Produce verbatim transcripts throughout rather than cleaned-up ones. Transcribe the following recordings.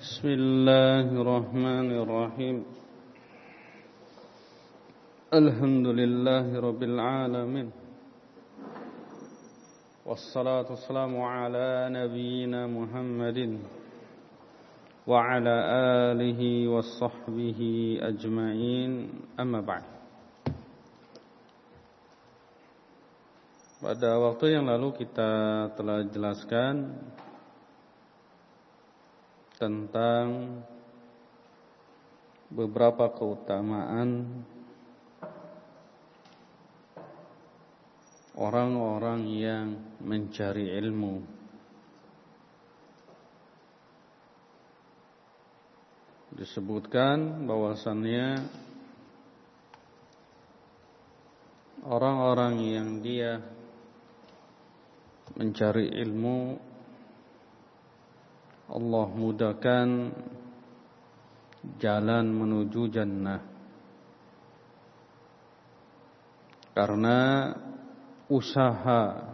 Bismillahirrahmanirrahim. Alhamdulillahi rabbil alamin. Wassalatu wassalamu ala nabiyyina Muhammadin wa ala alihi wa sahbihi ajma'in. Amma ba'd. Pada waktu yang lalu kita telah jelaskan tentang beberapa keutamaan orang-orang yang mencari ilmu. Disebutkan bahwasannya orang-orang yang dia mencari ilmu, Allah mudahkan jalan menuju jannah. Karena usaha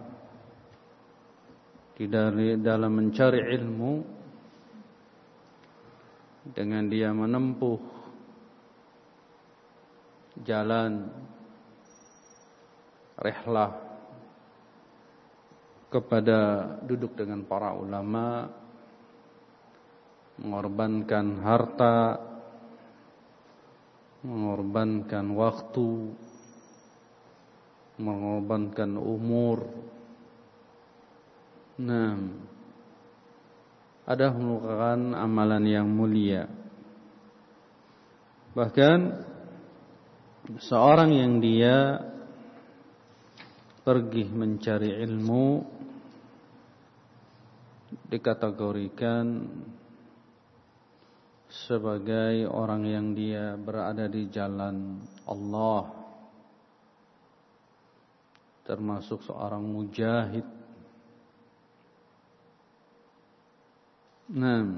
di dalam mencari ilmu, dengan dia menempuh jalan rihlah kepada duduk dengan para ulama, mengorbankan harta, mengorbankan waktu, mengorbankan umur. Nah, ada merupakan amalan yang mulia. Bahkan seorang yang dia pergi mencari ilmu dikategorikan sebagai orang yang dia berada di jalan Allah, termasuk seorang mujahid. Nah,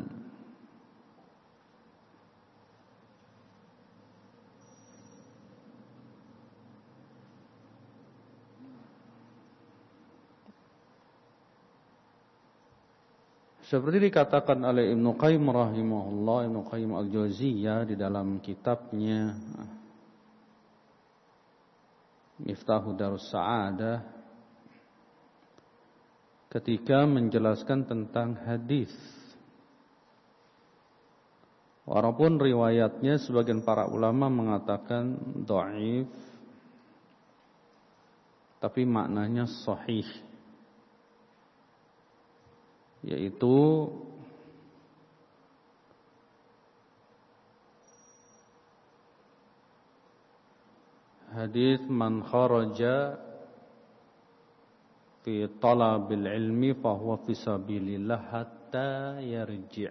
seperti dikatakan oleh Ibnu Qayyim rahimahullah, Ibnu Qayyim al-Jauziyah di dalam kitabnya Miftahu Darus Sa'adah, ketika menjelaskan tentang hadis. Walaupun riwayatnya sebagian para ulama mengatakan dhaif, tapi maknanya sahih, yaitu hadis man kharaja fi talabil ilmi fa huwa fi sabilillah hatta yarji'.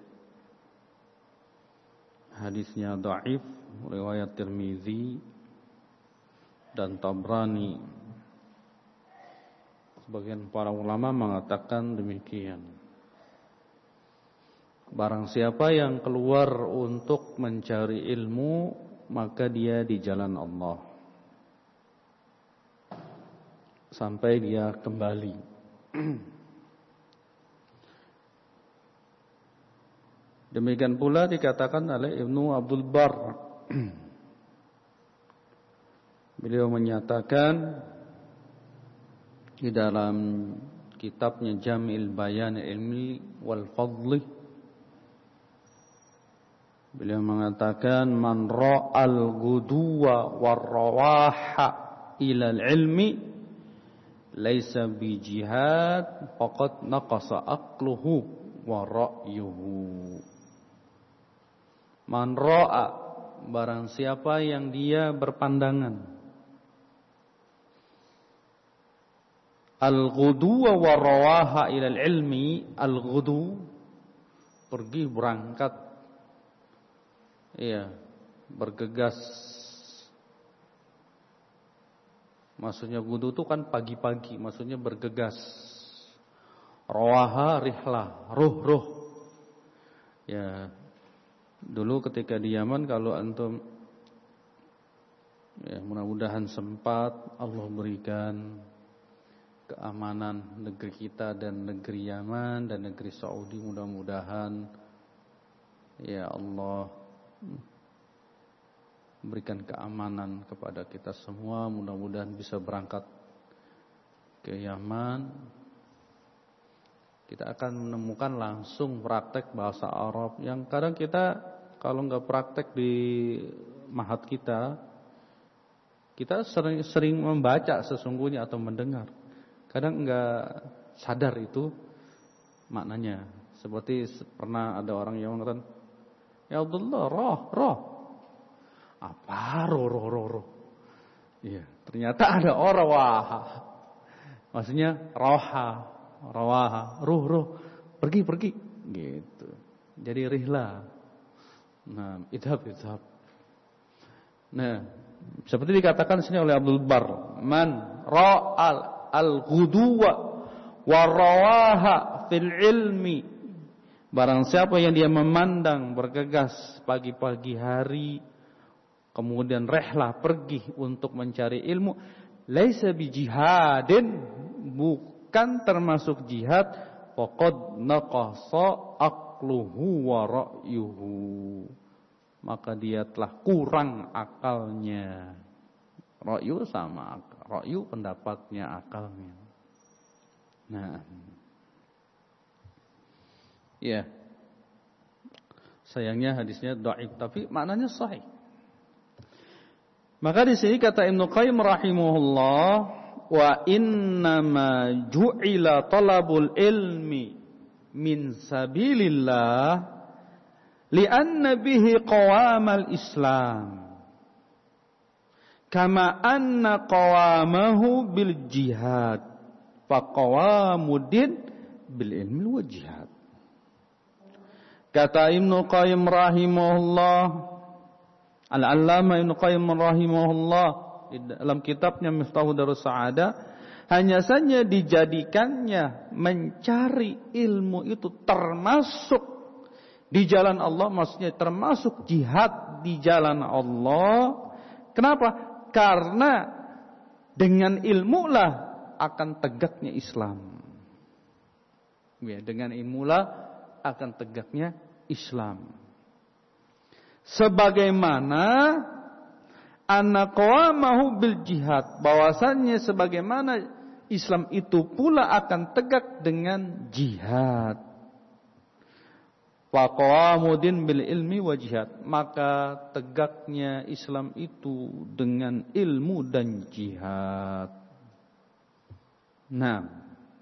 Hadisnya dhaif, riwayat Tirmizi dan Tabrani. Sebagian para ulama mengatakan demikian. Barang siapa yang keluar untuk mencari ilmu, maka dia di jalan Allah sampai dia kembali. Demikian pula dikatakan oleh Ibnu Abdul Barr. Beliau menyatakan di dalam kitabnya Jam'il Bayan Ilmi wal Fadli, beliau mengatakan man ra'al guduwa war-rawaha ila al-ilmi laisa bi jihad faqad naqasa aqluhu wa ra'yuhu. Man ra'a, barang siapa yang dia berpandangan, al-guduwa war-rawaha ila al-ilmi, al-gudu pergi berangkat, iya, bergegas. Maksudnya gudu itu kan pagi-pagi, maksudnya bergegas. Rawaha rihlah, ruh-ruh. Ya, dulu ketika di Yaman, kalau antum, ya mudah-mudahan sempat Allah berikan keamanan negeri kita dan negeri Yaman dan negeri Saudi, mudah-mudahan Ya Allah, berikan keamanan kepada kita semua. Mudah-mudahan bisa berangkat ke Yaman. Kita akan menemukan langsung praktek bahasa Arab yang kadang kita kalau nggak praktek di mahat kita, kita sering, sering membaca sesungguhnya atau mendengar. Kadang nggak sadar itu maknanya. Seperti pernah ada orang yang mengatakan, ya Abdullah, roh, roh. Apa roh, roh, roh, roh? Iya, ternyata ada orang wah. Maksudnya roha, rawaha, ruh, ruh, pergi, pergi, gitu. Jadi rihlah. Nah, idhab, idhab. Nah, seperti dikatakan sini oleh Abdul Bar, man ra'al al-ghuduwa wa rawaha fil ilmi. Barang siapa yang dia memandang bergegas pagi-pagi hari, kemudian rehlah pergi untuk mencari ilmu, laisa bi jihadin, bukan termasuk jihad, faqad naqasa aqluhu wa ra'yuhu, maka dia telah kurang akalnya. Ra'yu sama akal, ra'yu pendapatnya, akalnya. Nah, ya, sayangnya hadisnya dhaif, tapi maknanya sahih. Maka di sini kata Ibnu Qayyim rahimahullah, wa innama ju'ila talabul ilmi min sabilillah li'anna bihi qawamal Islam kama anna qawamahu bil jihad fa qawamudin bil ilmi wa jihad. Kata Ibnu Qayyim rahimahullah, Al-Allamah Ibnu Qayyim rahimahullah dalam kitabnya Miftahul Darus Sa'adah, hanya saja dijadikannya mencari ilmu itu termasuk di jalan Allah, maksudnya termasuk jihad di jalan Allah. Kenapa? Karena dengan ilmu lah akan tegaknya Islam. Ya, dengan ilmu lah akan tegaknya Islam. Sebagaimana anna qawamahu bil jihad, bahwasannya sebagaimana Islam itu pula akan tegak dengan jihad. Wa qawamudin bil ilmi wa jihad, maka tegaknya Islam itu dengan ilmu dan jihad. Nah,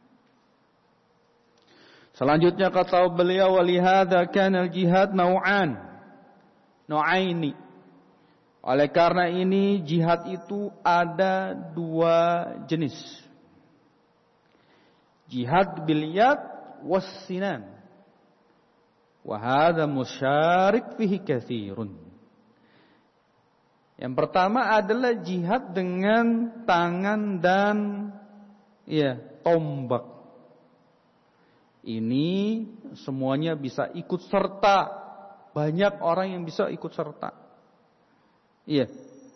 selanjutnya kata beliau, walihada kana al-jihad nau'an, nau'aini. Oleh karena ini jihad itu ada dua jenis. Jihad bil yad was sinan. Wa hadha musyarik fihi katsirun. Yang pertama adalah jihad dengan tangan dan ya, tombak. Ini semuanya bisa ikut serta. Banyak orang yang bisa ikut serta. Iya.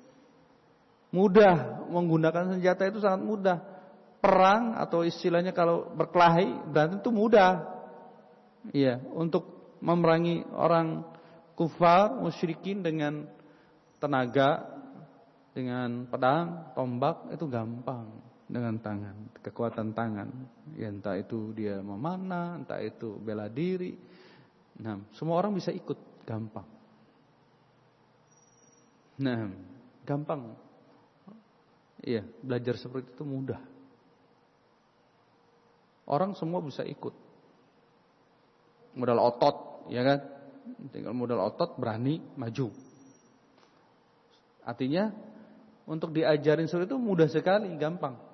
Mudah menggunakan senjata itu sangat mudah. Perang atau istilahnya kalau berkelahi berantem itu mudah. Iya, untuk memerangi orang kufar, musyrikin dengan tenaga, dengan pedang, tombak itu gampang. Dengan tangan, kekuatan tangan. Ya, entah itu dia memanah, entah itu bela diri. Nah, semua orang bisa ikut, gampang. Nah, gampang. Iya, belajar seperti itu mudah. Orang semua bisa ikut. Modal otot, ya kan? Tinggal modal otot, berani maju. Artinya untuk diajarin seperti itu mudah sekali, gampang.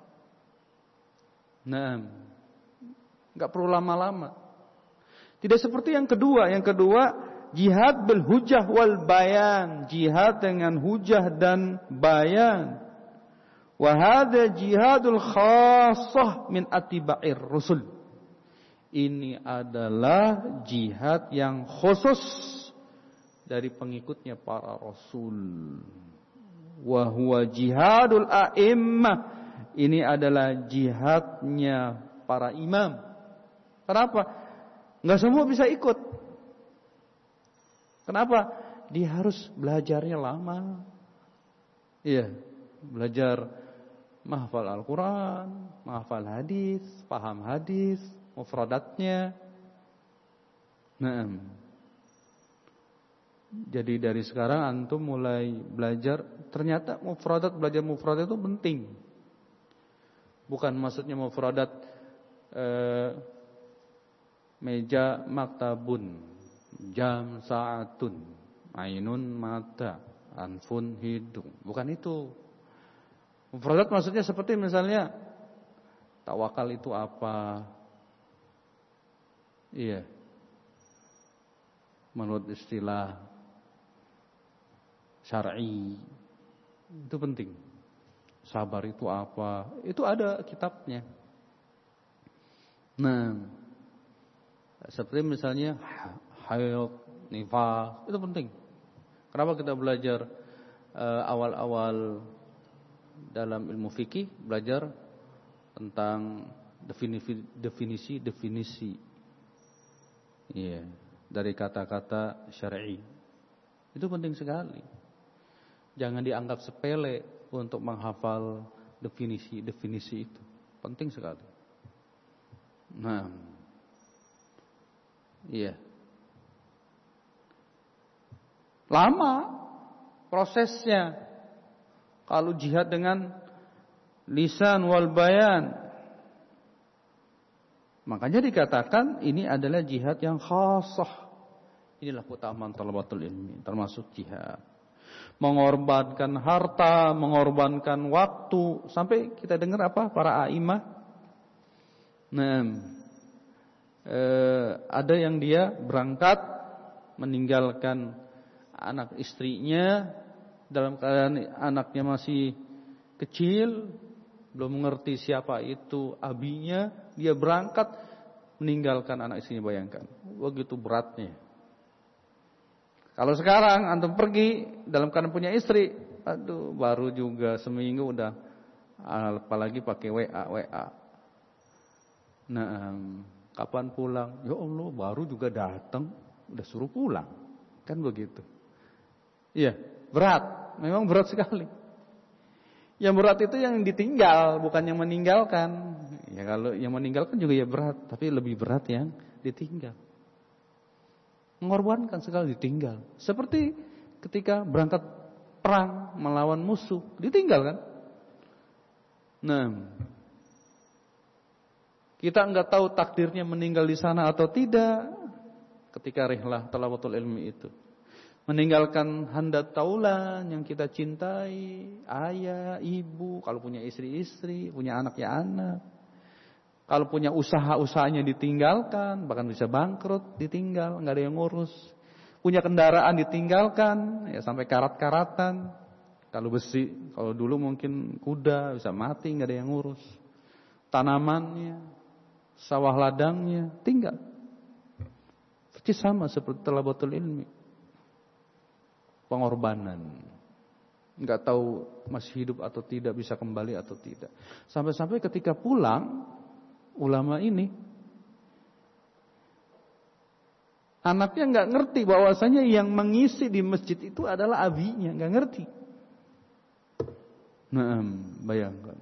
Nah, enggak perlu lama-lama. Tidak seperti yang kedua. Yang kedua, jihad bil hujah wal bayan, jihad dengan hujah dan bayan. Wa hadza jihadul khassah min atiba'ir rusul. Ini adalah jihad yang khusus dari pengikutnya para rasul. Wa huwa jihadul a'immah. Ini adalah jihadnya para imam. Kenapa? Enggak semua bisa ikut. Kenapa? Dia harus belajarnya lama. Iya, belajar menghafal Al-Quran, menghafal hadis, paham hadis, mufradatnya. Nah, jadi dari sekarang antum mulai belajar. Ternyata mufradat, belajar mufradat itu penting. Bukan maksudnya mufradat eh, meja maktabun, jam saatun, ainun mata, anfun hidung. Bukan itu. Mufradat maksudnya seperti misalnya tawakal itu apa? Iya. Menurut istilah syar'i itu penting. Sabar itu apa? Itu ada kitabnya. Nah, seperti misalnya haid, nifas, itu penting. Kenapa kita belajar uh, awal-awal dalam ilmu fikih, belajar tentang definisi-definisi. Iya, dari kata-kata syar'i. Itu penting sekali. Jangan dianggap sepele untuk menghafal definisi-definisi itu. Penting sekali. Nah, iya. Lama prosesnya. Kalau jihad dengan lisan wal bayan, makanya dikatakan ini adalah jihad yang khassah. Inilah keutamaan talabatul ilmi, termasuk jihad. Mengorbankan harta, mengorbankan waktu, sampai kita dengar apa para a'imah. Nah, eh, ada yang dia berangkat meninggalkan anak istrinya dalam keadaan anaknya masih kecil, belum mengerti siapa itu abinya, dia berangkat meninggalkan anak istrinya. Bayangkan, begitu beratnya. Kalau sekarang antum pergi dalam keadaan punya istri, aduh baru juga seminggu udah, apalagi pakai W A W A. Nah, kapan pulang? Ya Allah, baru juga datang, udah suruh pulang, kan begitu. Iya, berat, memang berat sekali. Yang berat itu yang ditinggal, bukan yang meninggalkan. Ya kalau yang meninggalkan juga ya berat, tapi lebih berat yang ditinggal. Mengorbankan sekali ditinggal. Seperti ketika berangkat perang melawan musuh, ditinggal kan? Nah, kita enggak tahu takdirnya meninggal di sana atau tidak ketika rihlah talabatul ilmi itu. Meninggalkan handat taulan yang kita cintai, ayah, ibu, kalau punya istri-istri, punya anak ya anak. Kalau punya usaha-usahanya ditinggalkan, bahkan bisa bangkrut, ditinggal, enggak ada yang ngurus. Punya kendaraan ditinggalkan, ya sampai karat-karatan. Kalau besi, kalau dulu mungkin kuda bisa mati, enggak ada yang ngurus. Tanamannya, sawah ladangnya tinggal. Persis sama seperti talabatul ilmi. Pengorbanan. Enggak tahu masih hidup atau tidak, bisa kembali atau tidak. Sampai-sampai ketika pulang, ulama ini anaknya enggak ngerti bahwasanya yang mengisi di masjid itu adalah abinya, enggak ngerti. Nah, bayangkan.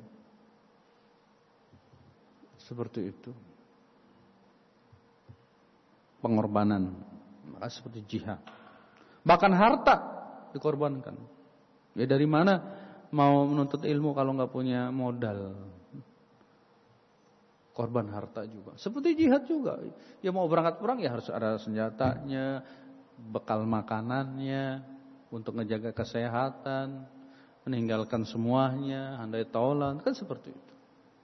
Seperti itu. Pengorbanan, maka seperti jihad. Bahkan harta dikorbankan. Ya dari mana mau menuntut ilmu kalau enggak punya modal? Korban harta juga. Seperti jihad juga. Ya mau berangkat perang ya harus ada senjatanya, bekal makanannya, untuk ngejaga kesehatan, meninggalkan semuanya, handai taulan, kan seperti itu.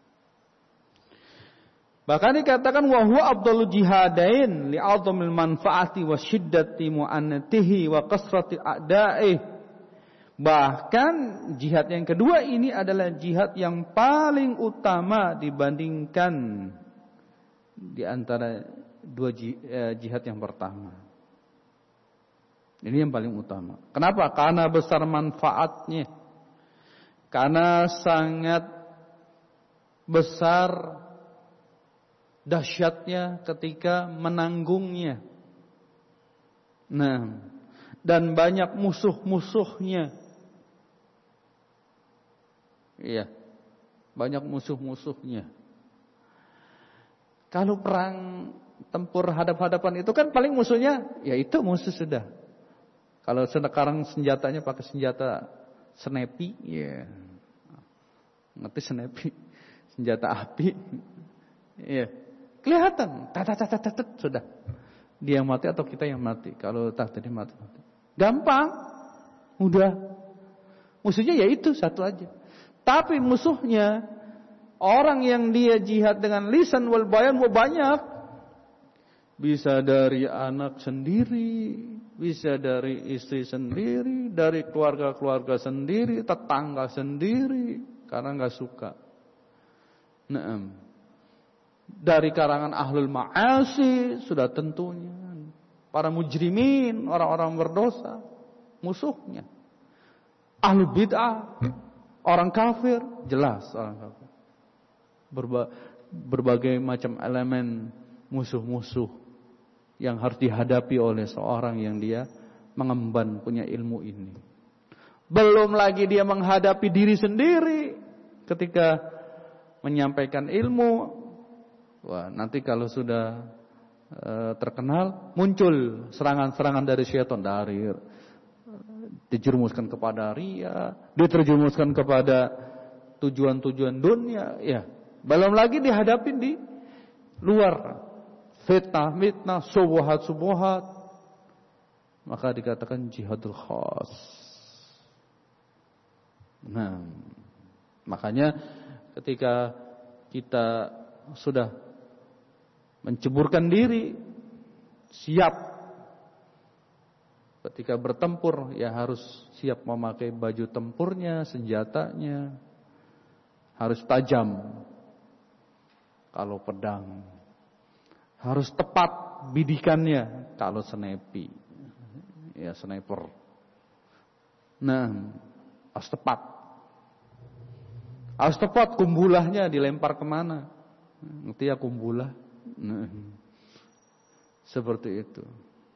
Bahkan dikatakan wa huwa afdalul jihadain li'azamil manfaati wa syiddati mu'annatihi wa kasrati a'daih. Bahkan jihad yang kedua ini adalah jihad yang paling utama dibandingkan di antara dua jihad yang pertama. Ini yang paling utama. Kenapa? Karena besar manfaatnya. Karena sangat besar dahsyatnya ketika menanggungnya. Nah, dan banyak musuh-musuhnya. Iya, banyak musuh-musuhnya. Kalau perang tempur hadap-hadapan itu kan paling musuhnya, ya itu musuh sudah. Kalau sekarang senjatanya pakai senjata snepi, ya, ngerti snepi, senjata api, ya, kelihatan, tat-tat-tat-tat sudah. Dia yang mati atau kita yang mati? Kalau tak tadi mati, mati. Gampang, mudah. Musuhnya ya itu satu aja. Tapi musuhnya orang yang dia jihad dengan lisan wal bayan banyak. Bisa dari anak sendiri, bisa dari istri sendiri, dari keluarga-keluarga sendiri, tetangga sendiri, karena nggak suka. Nah, dari karangan ahlul ma'asi sudah tentunya para mujrimin, orang-orang berdosa, musuhnya. Ahlul bid'ah, orang kafir, jelas orang kafir. Berba, berbagai macam elemen musuh-musuh yang harus dihadapi oleh seorang yang dia mengemban punya ilmu ini. Belum lagi dia menghadapi diri sendiri ketika menyampaikan ilmu. Wah, nanti kalau sudah e, terkenal, muncul serangan-serangan dari syaitan, dari dijerumuskan kepada ria, diterjerumuskan kepada tujuan-tujuan dunia, ya. Belum lagi dihadapi di luar, fitnah-fitnah, subuhat-subuhat. Maka dikatakan jihadul khas. Nah, makanya ketika kita sudah menceburkan diri, siap ketika bertempur, ya harus siap memakai baju tempurnya, senjatanya harus tajam. Kalau pedang harus tepat bidikannya, kalau snepi, ya sniper. Nah, harus tepat. Harus tepat kumbulahnya dilempar kemana. Ngerti ya kumbulah? Nah, seperti itu.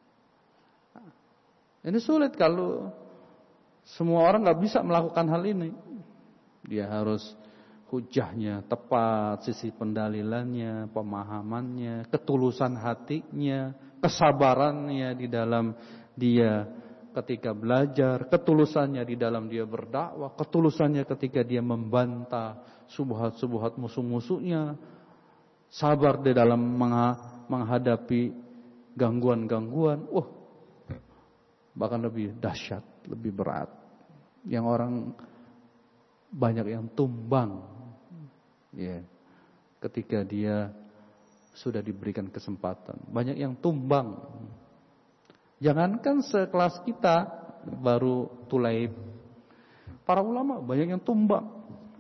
Ini sulit kalau semua orang gak bisa melakukan hal ini. Dia harus hujahnya tepat, sisi pendalilannya, pemahamannya, ketulusan hatinya, kesabarannya di dalam dia ketika belajar, ketulusannya di dalam dia berdakwah, ketulusannya ketika dia membantah subuhat-subuhat musuh-musuhnya, sabar di dalam menghadapi gangguan-gangguan. Wah, bahkan lebih dahsyat, lebih berat. Yang orang banyak yang tumbang. Ya, ketika dia sudah diberikan kesempatan, banyak yang tumbang. Jangankan sekelas kita baru Tulaib, para ulama banyak yang tumbang.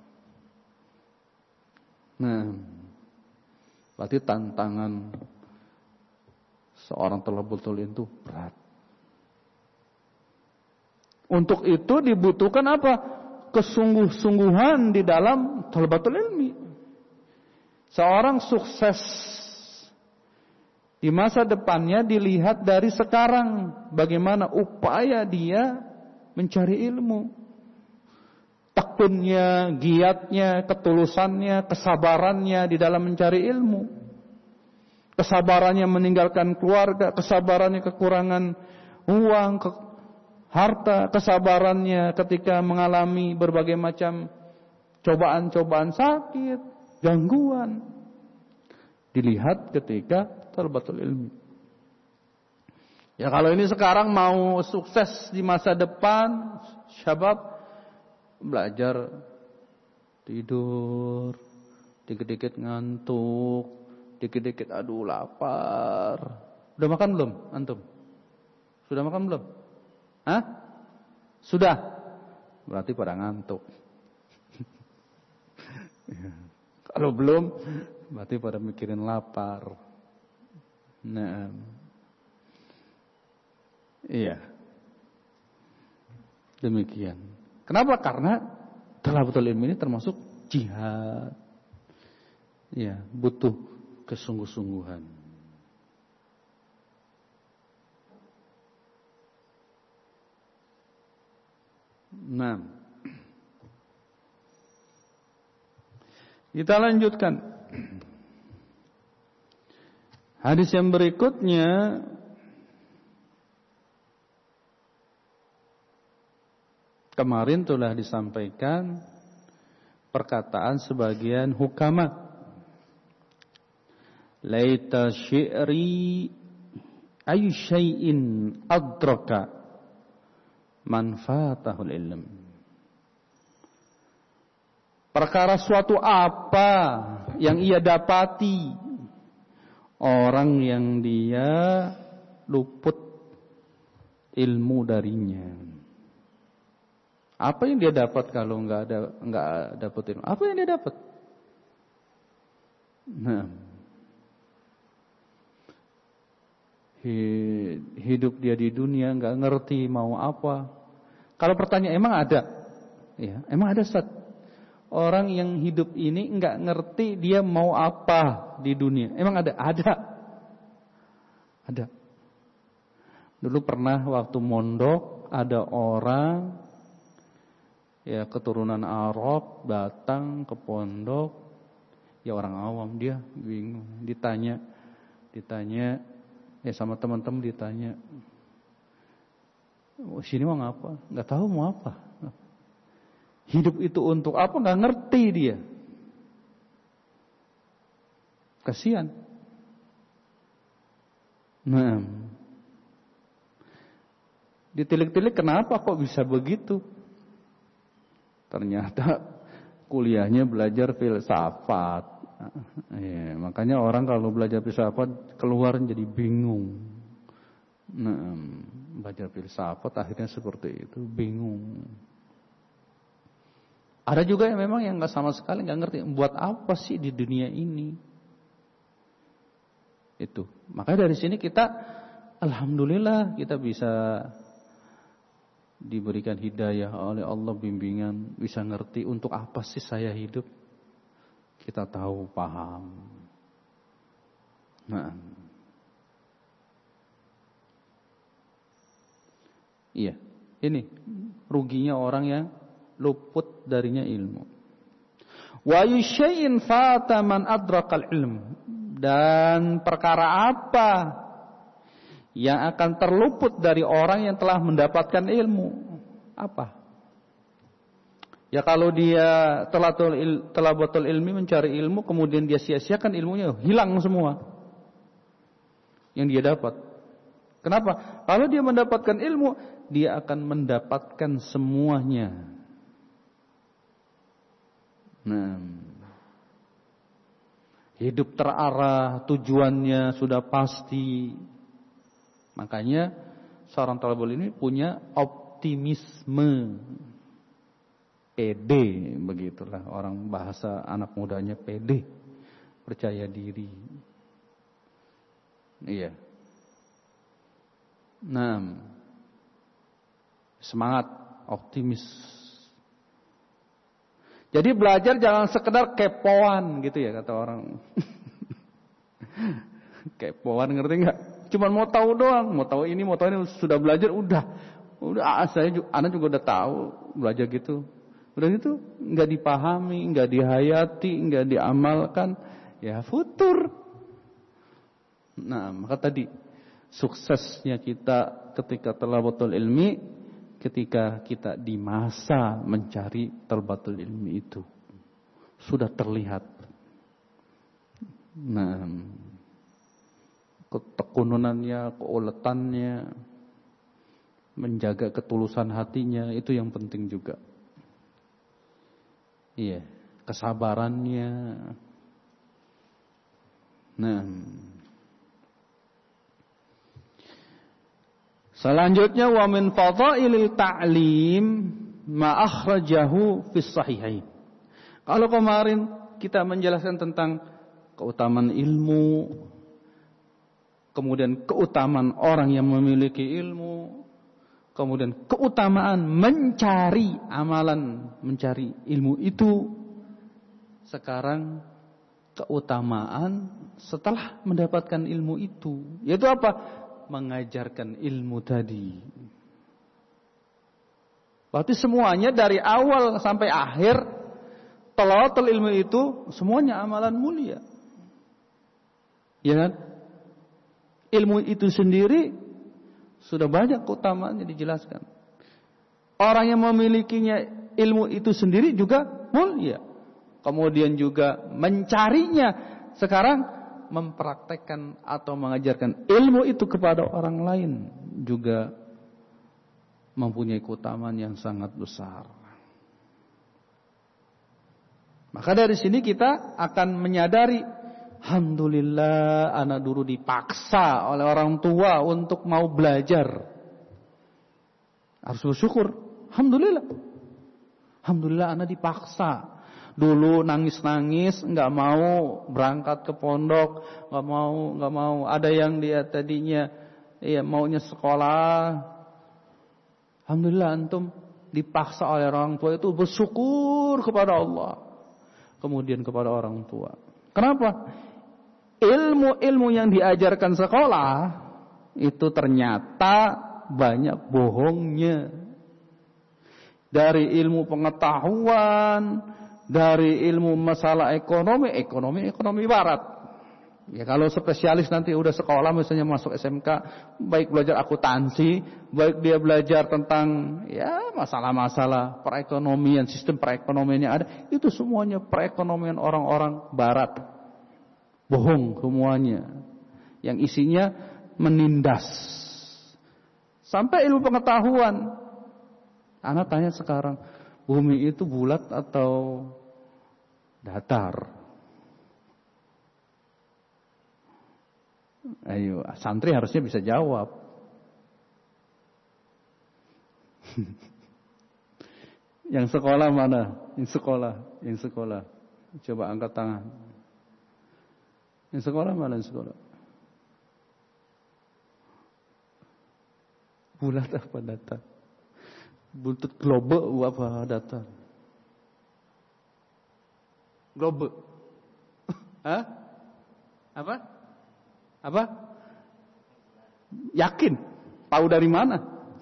Nah, berarti tantangan seorang thalabul ilmi itu berat. Untuk itu dibutuhkan apa? Kesungguh-sungguhan di dalam thalabatul ilmi. Seorang sukses di masa depannya dilihat dari sekarang, bagaimana upaya dia mencari ilmu, tekunnya, giatnya, ketulusannya, kesabarannya di dalam mencari ilmu, kesabarannya meninggalkan keluarga, kesabarannya kekurangan uang, ke harta, kesabarannya ketika mengalami berbagai macam cobaan-cobaan sakit, gangguan, dilihat ketika thalabatul ilmi. Ya kalau ini sekarang mau sukses di masa depan, syabab belajar tidur, dikit-dikit ngantuk, dikit-dikit aduh lapar. Udah makan belum antum? Sudah makan belum? Hah? Sudah? Berarti pada ngantuk. Kalau belum, berarti pada mikirin lapar. Nah, iya. Demikian. Kenapa? Karena thalabatul ilmi ini termasuk jihad. Ya, butuh kesungguh-sungguhan. Nah, kita lanjutkan. Hadis yang berikutnya kemarin telah disampaikan perkataan sebagian hukama. Laita syi'ri ayu syai'in adraka manfaatahul ilm. Perkara suatu apa yang ia dapati orang yang dia luput ilmu darinya. Apa yang dia dapat kalau enggak ada enggak dapat ilmu? Apa yang dia dapat? Nah, hidup dia di dunia enggak ngerti mau apa. Kalau pertanyaan emang ada? Ya, emang ada Ustaz. Orang yang hidup ini enggak ngerti dia mau apa di dunia. Emang ada? Ada. Ada. Dulu pernah waktu mondok ada orang ya keturunan Arab datang ke pondok. Ya orang awam, dia bingung. Ditanya, ditanya ya sama teman-teman ditanya, oh, sini mau ngapa? Nggak tahu mau apa. Hidup itu untuk apa? Nggak ngerti dia. Kasihan. Nah, ditilik-tilik kenapa kok bisa begitu? Ternyata kuliahnya belajar filsafat. Ya, makanya orang kalau belajar filsafat keluar jadi bingung. Nah, belajar filsafat akhirnya seperti itu, bingung. Ada juga yang memang yang nggak sama sekali nggak ngerti buat apa sih di dunia ini. Itu. Makanya dari sini kita, alhamdulillah kita bisa diberikan hidayah oleh Allah, bimbingan, bisa ngerti untuk apa sih saya hidup. Kita tahu, paham. Nah, iya, ini ruginya orang yang luput darinya ilmu. Wa yusyai'in fata man adrakal ilm. Dan perkara apa yang akan terluput dari orang yang telah mendapatkan ilmu? Apa? Ya kalau dia telah betul ilmi, mencari ilmu, kemudian dia sia-siakan ilmunya, hilang semua yang dia dapat. Kenapa? Kalau dia mendapatkan ilmu, dia akan mendapatkan semuanya. Nah, hidup terarah, tujuannya sudah pasti. Makanya seorang talibul ini punya optimisme, pede, begitulah orang bahasa anak mudanya, pede, percaya diri. Iya. Nah, semangat, optimis. Jadi belajar jangan sekedar kepoan gitu ya kata orang. Kepoan, ngerti nggak? Cuman mau tahu doang, mau tahu ini, mau tahu ini, sudah belajar udah. Udah saya juga, anak juga udah tahu belajar gitu. Udah gitu nggak dipahami, nggak dihayati, nggak diamalkan, ya futur. Nah, maka tadi suksesnya kita ketika talabatul ilmi, ketika kita di masa mencari talabatul ilmi itu sudah terlihat. Nah, ketekunannya, keuletannya, menjaga ketulusan hatinya, itu yang penting juga. Iya, kesabarannya. Nah, selanjutnya wa min fadailil ta'lim ma akhrajahu fis sahihain. Kalau kemarin kita menjelaskan tentang keutamaan ilmu, kemudian keutamaan orang yang memiliki ilmu, kemudian keutamaan mencari amalan, mencari ilmu itu. Sekarang keutamaan setelah mendapatkan ilmu itu, yaitu apa? Mengajarkan ilmu tadi. Berarti semuanya dari awal sampai akhir talawatul ilmu itu semuanya amalan mulia. Ya kan? Ilmu itu sendiri sudah banyak keutamaannya dijelaskan. Orang yang memilikinya ilmu itu sendiri juga mulia. Kemudian juga mencarinya. Sekarang mempraktekkan atau mengajarkan ilmu itu kepada orang lain juga mempunyai keutamaan yang sangat besar. Maka dari sini kita akan menyadari, alhamdulillah anak dulu dipaksa oleh orang tua untuk mau belajar. Harus bersyukur. Alhamdulillah. Alhamdulillah anak dipaksa. Dulu nangis-nangis, nggak mau berangkat ke pondok, nggak mau, nggak mau. Ada yang dia tadinya, ya maunya sekolah. Alhamdulillah antum dipaksa oleh orang tua itu bersyukur kepada Allah. Kemudian kepada orang tua. Kenapa? Ilmu-ilmu yang diajarkan sekolah itu ternyata banyak bohongnya. Dari ilmu pengetahuan, dari ilmu masalah ekonomi, ekonomi, ekonomi barat. Ya kalau spesialis nanti udah sekolah misalnya masuk S M K, baik belajar akuntansi, baik dia belajar tentang ya masalah-masalah perekonomian, sistem perekonomian yang ada, itu semuanya perekonomian orang-orang barat. Bohong semuanya. Yang isinya menindas. Sampai ilmu pengetahuan. Anak tanya sekarang, bumi itu bulat atau datar? Ayo, santri harusnya bisa jawab. Yang sekolah mana? Yang sekolah, yang sekolah. Coba angkat tangan. Yang sekolah mana yang sekolah? Bulat apa datar? Buntut globe apa datar? Globe. Hah? Apa? Apa? Yakin? Tahu dari mana?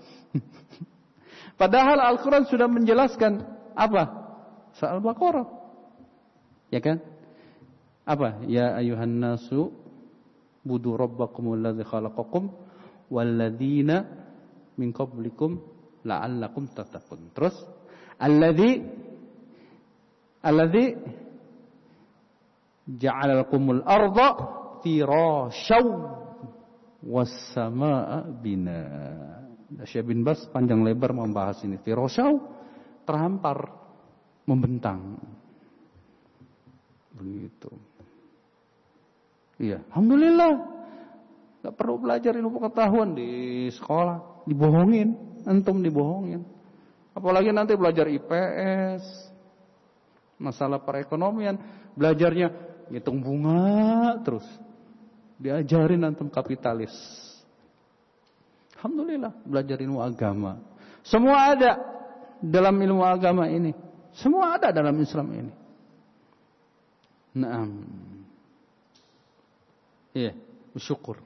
Padahal Al-Quran sudah menjelaskan apa? Soal Baqarah. Ya kan? Apa? Ya ayuhan nasu budu rabbakumul ladzi khalaqakum walladzina min qablikum la'allakum tattaqun. Terus alladzi alladzi ja'ala lakumul arda firasyaw was samaa bina. Syekh bin Bas panjang lebar membahas ini. Firasyaw terhampar, membentang. Begitu. Iya, alhamdulillah. Enggak perlu belajar ilmu pengetahuan di sekolah, dibohongin, antum dibohongin. Apalagi nanti belajar I P S, masalah perekonomian, belajarnya ngitung bunga terus. Diajarin antum kapitalis. Alhamdulillah, belajar ilmu agama. Semua ada dalam ilmu agama ini. Semua ada dalam Islam ini. Naam. Iya, bersyukur.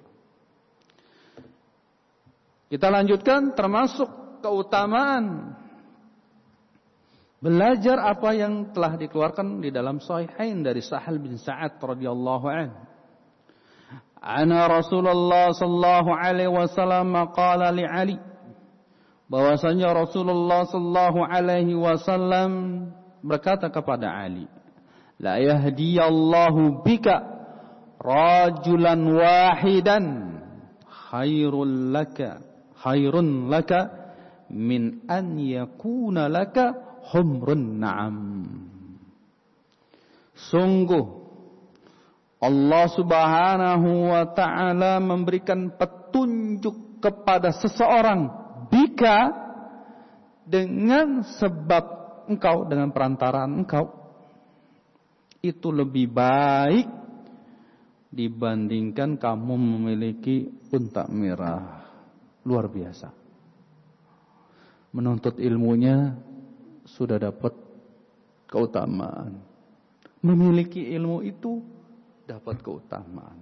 Kita lanjutkan termasuk keutamaan belajar apa yang telah dikeluarkan di dalam Sahihain dari Sahal bin Sa'ad radhiyallahu anhu. Ana Rasulullah sallallahu alaihi wasallam qala li Ali, bahwasanya Rasulullah sallallahu alaihi wasallam berkata kepada Ali, la yahdiyallahu bika rajulan wahidan khairul laka khairun laka min an yakuna laka humrun na'am. Sungguh Allah subhanahu wa ta'ala memberikan petunjuk kepada seseorang bika dengan sebab engkau, dengan perantaraan engkau, itu lebih baik dibandingkan kamu memiliki unta merah. Luar biasa. Menuntut ilmunya sudah dapat keutamaan. Memiliki ilmu itu dapat keutamaan.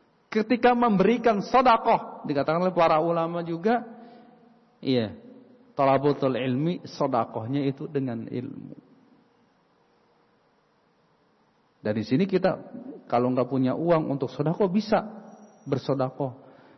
Ketika memberikan sedekah, dikatakan oleh para ulama juga, iya, Talabatul ilmi, sedekahnya itu dengan ilmu. Dari sini kita kalau nggak punya uang untuk sedekah bisa bersedekah.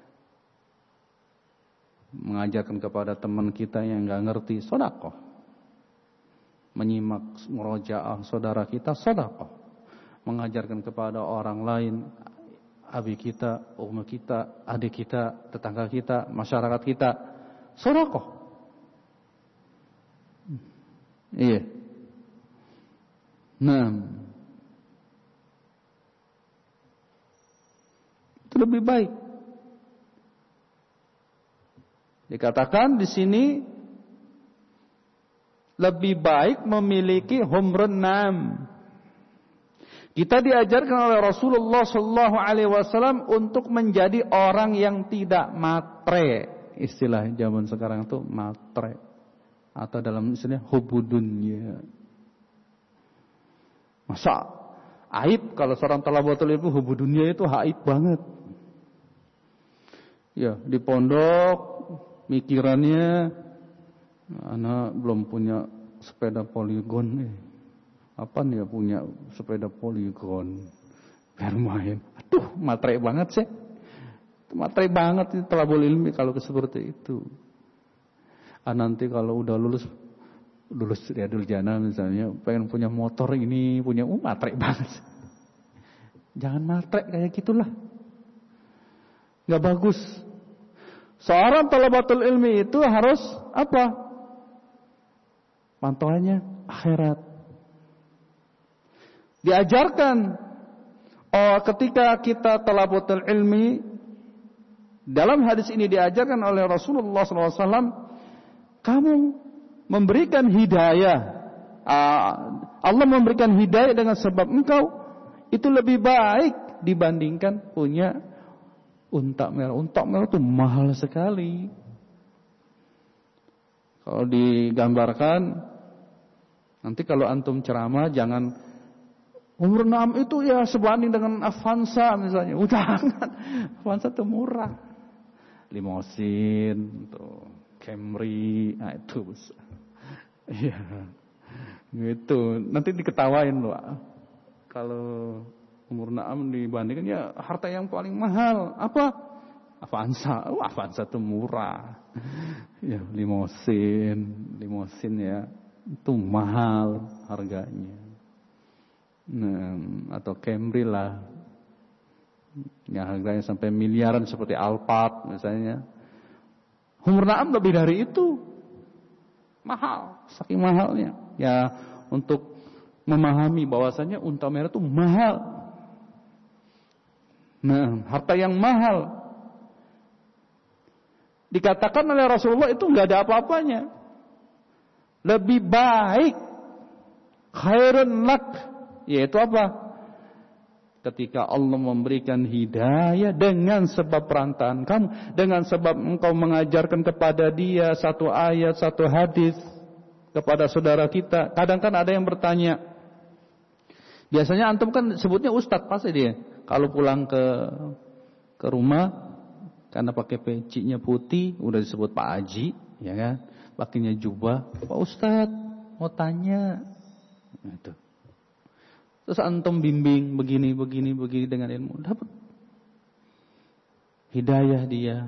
Mengajarkan kepada teman kita yang nggak ngerti sedekah. Menyimak murojaah saudara kita sedekah. Mengajarkan kepada orang lain, abi kita, umma kita, adik kita, tetangga kita, masyarakat kita, sedekah. Iya. Nah, itu lebih baik. Dikatakan di sini lebih baik memiliki humrun nam. Kita diajarkan oleh Rasulullah sallallahu alaihi wasallam untuk menjadi orang yang tidak matre. Istilah zaman sekarang itu matre. Atau dalam istilah hubudunya. Masa aib kalau seorang talabatul ilmu hubudunya itu aib banget. Ya, di pondok mikirannya anak belum punya sepeda poligon eh. Apa nih ya punya sepeda poligon biar main. Aduh, matre banget sih. Matre banget itu talabul ilmi kalau seperti itu. Ah, nanti kalau udah lulus lulus ya dulu jana misalnya pengen punya motor ini punya uh, matre banget. Jangan matre kayak gitulah. Enggak bagus. Seorang talabatul ilmi itu harus apa? Pantauannya akhirat. Diajarkan oh ketika kita talabatul ilmi dalam hadis ini diajarkan oleh Rasulullah sallallahu alaihi wasallam kamu memberikan hidayah. Allah memberikan hidayah dengan sebab engkau itu lebih baik dibandingkan punya unta merah. Unta merah itu mahal sekali. Kalau digambarkan, nanti kalau antum ceramah jangan umur enam itu ya sebanding dengan Avanza misalnya. Oh, jangan. Avanza itu murah. Limosin tuh. Camry, nah itu besar. Iya, gitu. Nanti diketawain loh. Kalau umur enam dibandingkan ya harta yang paling mahal apa? Avanza. Oh, Avanza itu murah. Ya, limosin, limosin ya itu mahal harganya. Nah, atau Camry lah, yang harganya sampai miliaran seperti Alphard misalnya. Umur naam lebih dari itu. Mahal, saking mahalnya. Ya, untuk memahami bahwasanya unta merah itu mahal. Nah, harta yang mahal. Dikatakan oleh Rasulullah itu enggak ada apa-apanya. Lebih baik khairun lak, yaitu apa? Ketika Allah memberikan hidayah dengan sebab perantaraan kamu, dengan sebab engkau mengajarkan kepada dia satu ayat, satu hadis kepada saudara kita. Kadang kan ada yang bertanya. Biasanya antum kan sebutnya ustadz pasti dia. Kalau pulang ke ke rumah karena pakai pecinya putih, udah disebut Pak Haji, ya kan? Pakainya jubah, Pak Ustadz mau tanya. Itu. Terus antum bimbing begini, begini, begini dengan ilmu. Dapat hidayah dia.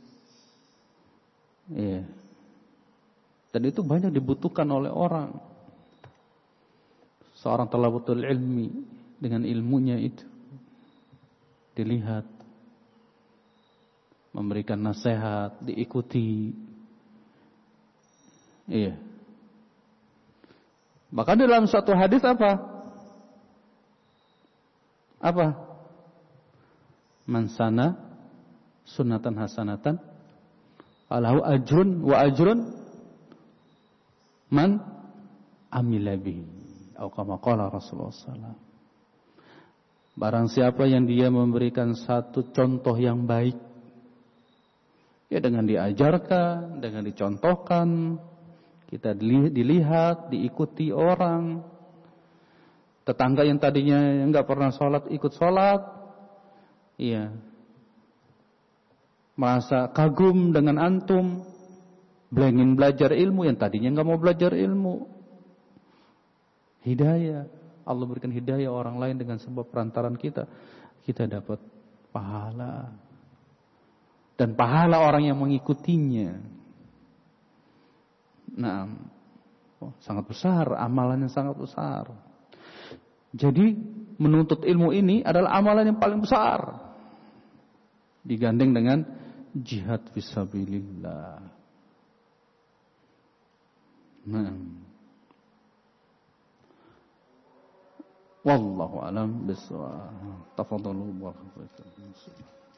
Iya. Dan itu banyak dibutuhkan oleh orang. Seorang talabatul ilmi dengan ilmunya itu dilihat, memberikan nasihat, diikuti. Iya. Bahkan dalam suatu hadis apa? Apa? Man sana sunnatan hasanatan falahu ajrun wa ajrun man amila bihi. Atau kama qala Rasulullah sallallahu alaihi wasallam. Barang siapa yang dia memberikan satu contoh yang baik, ya dengan diajarkan, dengan dicontohkan, kita dilihat, diikuti orang. Tetangga yang tadinya enggak pernah sholat ikut sholat, iya, merasa kagum dengan antum, Ingin belajar ilmu yang tadinya nggak mau belajar ilmu. Hidayah. Allah berikan hidayah orang lain dengan sebab perantaran kita. Kita dapat pahala. Dan pahala orang yang mengikutinya. Nah, oh, sangat besar. Amalan yang sangat besar. Jadi menuntut ilmu ini adalah amalan yang paling besar. Digandeng dengan jihad fisabilillah. Nah. Wallahu a'lam bishawab. Tafadhalu barakallahu fiikum.